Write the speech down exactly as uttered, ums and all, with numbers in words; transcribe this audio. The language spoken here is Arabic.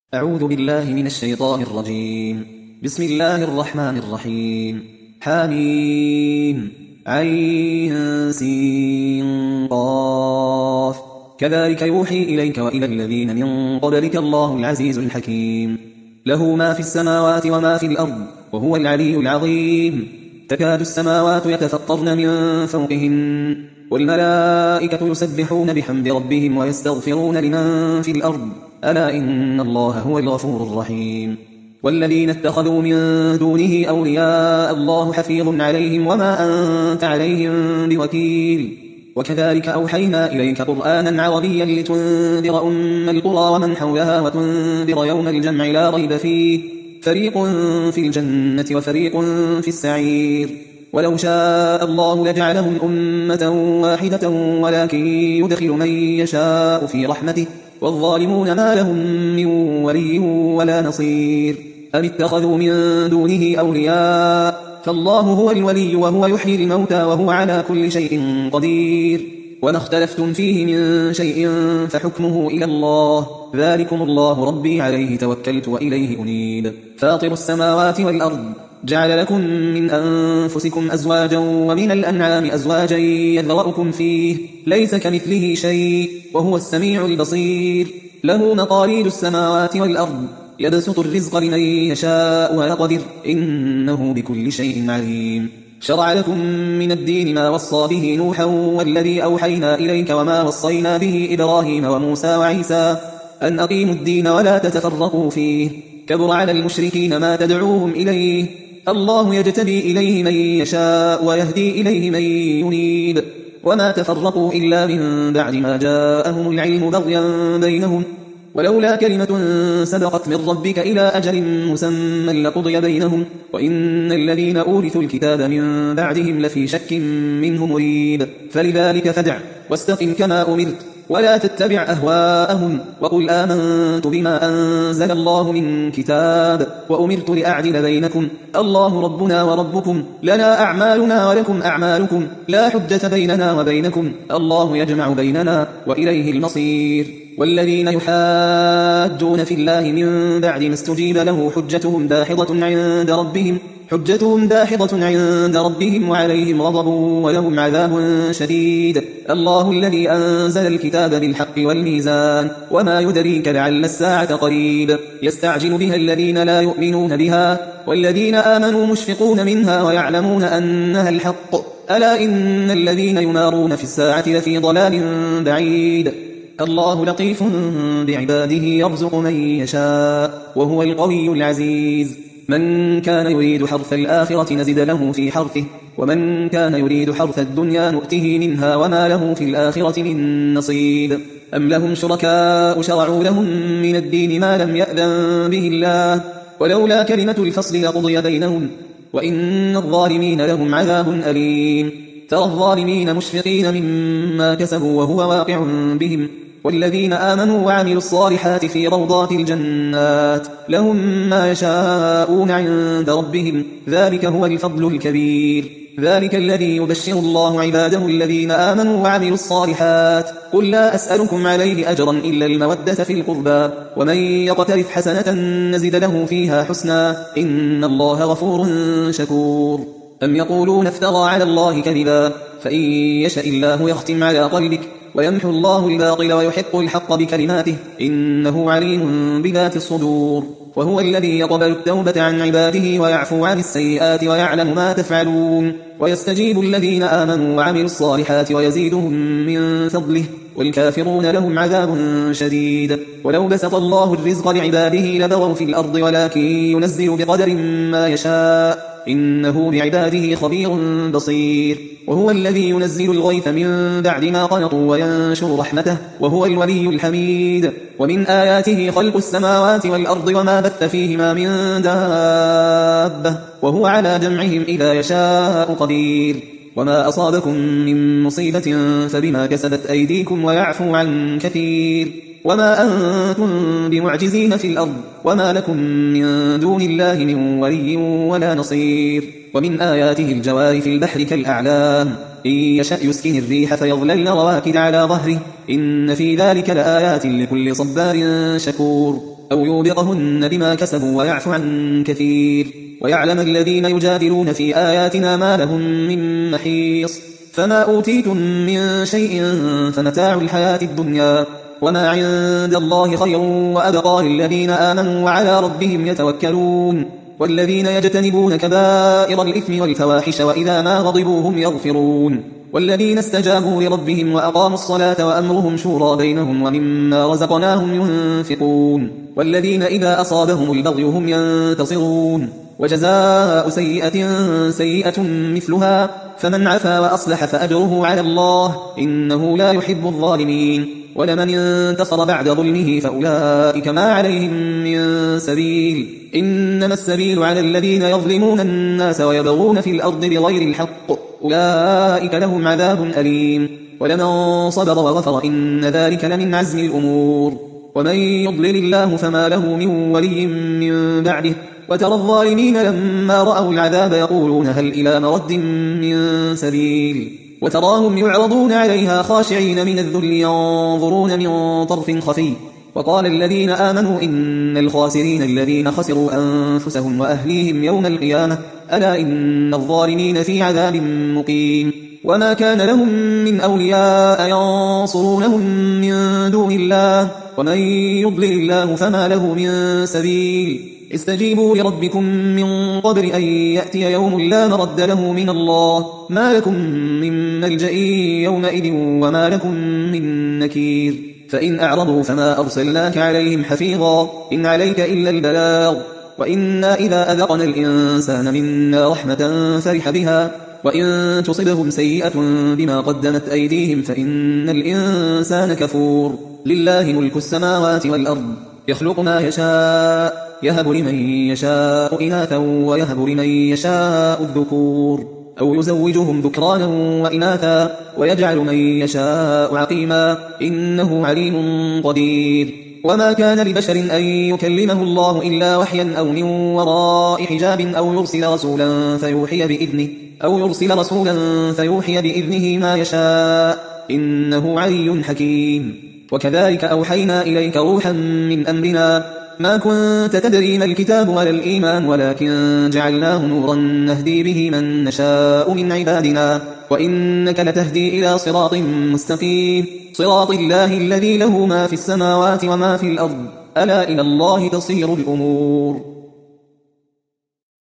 أعوذ بالله من الشيطان الرجيم. بسم الله الرحمن الرحيم. حميم عين سين قاف كذلك يوحي إليك وإلى الذين من قبلك الله العزيز الحكيم. له ما في السماوات وما في الأرض وهو العلي العظيم. تكاد السماوات يتفطرن من فوقهن والملائكة يسبحون بحمد ربهم ويستغفرون لمن في الأرض ألا إن الله هو الغفور الرحيم. والذين اتخذوا من دونه أولياء الله حفيظ عليهم وما أنت عليهم بوكيل. وكذلك أوحينا إليك قرآنا عربيا لتنذر أم القرى ومن حولها وتنذر يوم الجمع لا ريب فيه فريق في الجنة وفريق في السعير. ولو شاء الله لجعلهم أمة واحدة ولكن يدخل من يشاء في رحمته والظالمون ما لهم من ولي ولا نصير. أم اتخذوا من دونه أولياء فالله هو الولي وهو يحيي الموتى وهو على كل شيء قدير. وما اختلفتم فيه من شيء فحكمه إلى الله ذلكم الله ربي عليه توكلت وإليه أنيب. فاطر السماوات والأرض جعل لكم من أنفسكم أزواجا ومن الأنعام أزواجا يذرأكم فيه ليس كمثله شيء وهو السميع البصير. له مقاليد السماوات والأرض يبسط الرزق لمن يشاء ويقدر إنه بكل شيء عليم. شرع لكم من الدين ما وصى به نوحا والذي أوحينا إليك وما وصينا به إبراهيم وموسى وعيسى أن أقيموا الدين ولا تتفرقوا فيه كبر على المشركين ما تدعوهم إليه. الله يجتبي إليه من يشاء ويهدي إليه من ينيب. وما تفرقوا إلا من بعد ما جاءهم العلم بغيا بينهم ولولا كلمة سبقت من ربك إلى أجل مسمى لقضي بينهم وإن الذين أورثوا الكتاب من بعدهم لفي شك منه مريب. فلذلك فادع واستقم كما أمرت ولا تتبع أهواءهم وقل آمنت بما أنزل الله من كتاب وأمرت لأعدل بينكم الله ربنا وربكم لنا أعمالنا ولكم أعمالكم لا حجة بيننا وبينكم الله يجمع بيننا وإليه المصير. والذين يحاجون في الله من بعد ما استجيب له حجتهم داحضة عند ربهم حجتهم داحضة عند ربهم وعليهم غضب ولهم عذاب شديد. الله الذي أنزل الكتاب بالحق والميزان وما يدريك لعل الساعة قريب. يستعجل بها الذين لا يؤمنون بها والذين آمنوا مشفقون منها ويعلمون أنها الحق ألا إن الذين يمارون في الساعة لفي ضلال بعيد. الله لطيف بعباده يرزق من يشاء وهو القوي العزيز. من كان يريد حرث الآخرة نزد له في حرثه ومن كان يريد حرث الدنيا نؤته منها وما له في الآخرة من نصيب. أم لهم شركاء شرعوا لهم من الدين ما لم يأذن به الله ولولا كلمة الفصل لقضي بينهم وإن الظالمين لهم عذاب أليم. ترى الظالمين مشفقين مما كسبوا وهو واقع بهم والذين آمنوا وعملوا الصالحات في روضات الجنات لهم ما يشاءون عند ربهم ذلك هو الفضل الكبير. ذلك الذي يبشر الله عباده الذين آمنوا وعملوا الصالحات قل لا أسألكم عليه أجرا إلا المودة في القربى ومن يقترف حسنة نزد له فيها حسنا إن الله غفور شكور. أم يقولون افترى على الله كذبا فإن يشأ الله يختم على قلبك ويمحو الله الباطل ويحق الحق بكلماته إنه عليم بذات الصدور. وهو الذي يقبل التوبة عن عباده ويعفو عن السيئات ويعلم ما تفعلون ويستجيب الذين آمنوا وعملوا الصالحات ويزيدهم من فضله والكافرون لهم عذاب شديد. ولو بسط الله الرزق لعباده لبغوا في الأرض ولكن ينزل بقدر ما يشاء إنه بعباده خبير بصير. وهو الذي ينزل الغيث من بعد ما قنطوا وينشر رحمته وهو الولي الحميد. ومن آياته خلق السماوات والأرض وما بث فيهما من دابة وهو على جمعهم إذا يشاء قدير. وما أصابكم من مصيبة فبما كسبت أيديكم ويعفو عن كثير. وما أنتم بمعجزين في الأرض وما لكم من دون الله من ولي ولا نصير. ومن آياته الجوار في البحر كالأعلام إن يشأ يسكن الريح فيظللن رواكد على ظهره إن في ذلك لآيات لكل صبار شكور. أو يوبقهن بما كسبوا ويعفو عن كثير ويعلم الذين يجادلون في آياتنا ما لهم من محيص فما أوتيتم من شيء فمتاع الحياة الدنيا وما عند الله خير وأبقى للذين آمنوا وعلى ربهم يتوكلون والذين يجتنبون كبائر الإثم والفواحش وإذا ما غضبوا هم يغفرون والذين استجابوا لربهم وأقاموا الصلاة وأمرهم شورى بينهم ومما رزقناهم ينفقون والذين إذا أصابهم البغي هم ينتصرون وجزاء سيئة سيئة مثلها فمن عفا وأصلح فأجره على الله إنه لا يحب الظالمين ولمن انتصر بعد ظلمه فأولئك ما عليهم من سبيل إنما السبيل على الذين يظلمون الناس ويبغون في الأرض بغير الحق أولئك لهم عذاب أليم ولمن صبر وغفر إن ذلك لمن عزم الأمور ومن يضلل الله فما له من ولي من بعده وترى الظالمين لما رأوا العذاب يقولون هل إلى مرد من سبيل وتراهم يعرضون عليها خاشعين من الذل ينظرون من طرف خفي وقال الذين آمنوا إن الخاسرين الذين خسروا أنفسهم وأهليهم يوم القيامة ألا إن الظالمين في عذاب مقيم وما كان لهم من أولياء ينصرونهم من دون الله ومن يضلل الله فما له من سبيل استجيبوا لربكم من قبل أن يأتي يوم لا مرد له من الله ما لكم من ملجأ يومئذ وما لكم من نكير فإن أعرضوا فما أرسلناك عليهم حفيظا إن عليك إلا البلاغ وإنا إذا أذقنا الإنسان منا رحمة فرح بها وإن تصبهم سيئة بما قدمت أيديهم فإن الإنسان كفور لله ملك السماوات والأرض يخلق ما يشاء يهب لمن يشاء إناثا ويهب لمن يشاء الذكور أو يزوجهم ذكرانا وإناثا ويجعل من يشاء عقيما إنه عليم قدير وما كان لبشر أن يكلمه الله إلا وحيا أو من وراء حجاب أو يرسل رسولا فيوحي بإذنه أو يرسل رسولا فيوحي بإذنه ما يشاء إنه علي حكيم وكذلك أوحينا إليك روحا من أمرنا ما كنت تدري ما الكتاب ولا الإيمان ولكن جعلناه نورا نهدي به من نشاء من عبادنا وإنك لتهدي إلى صراط مستقيم صراط الله الذي له ما في السماوات وما في الأرض ألا إلى الله تصير الأمور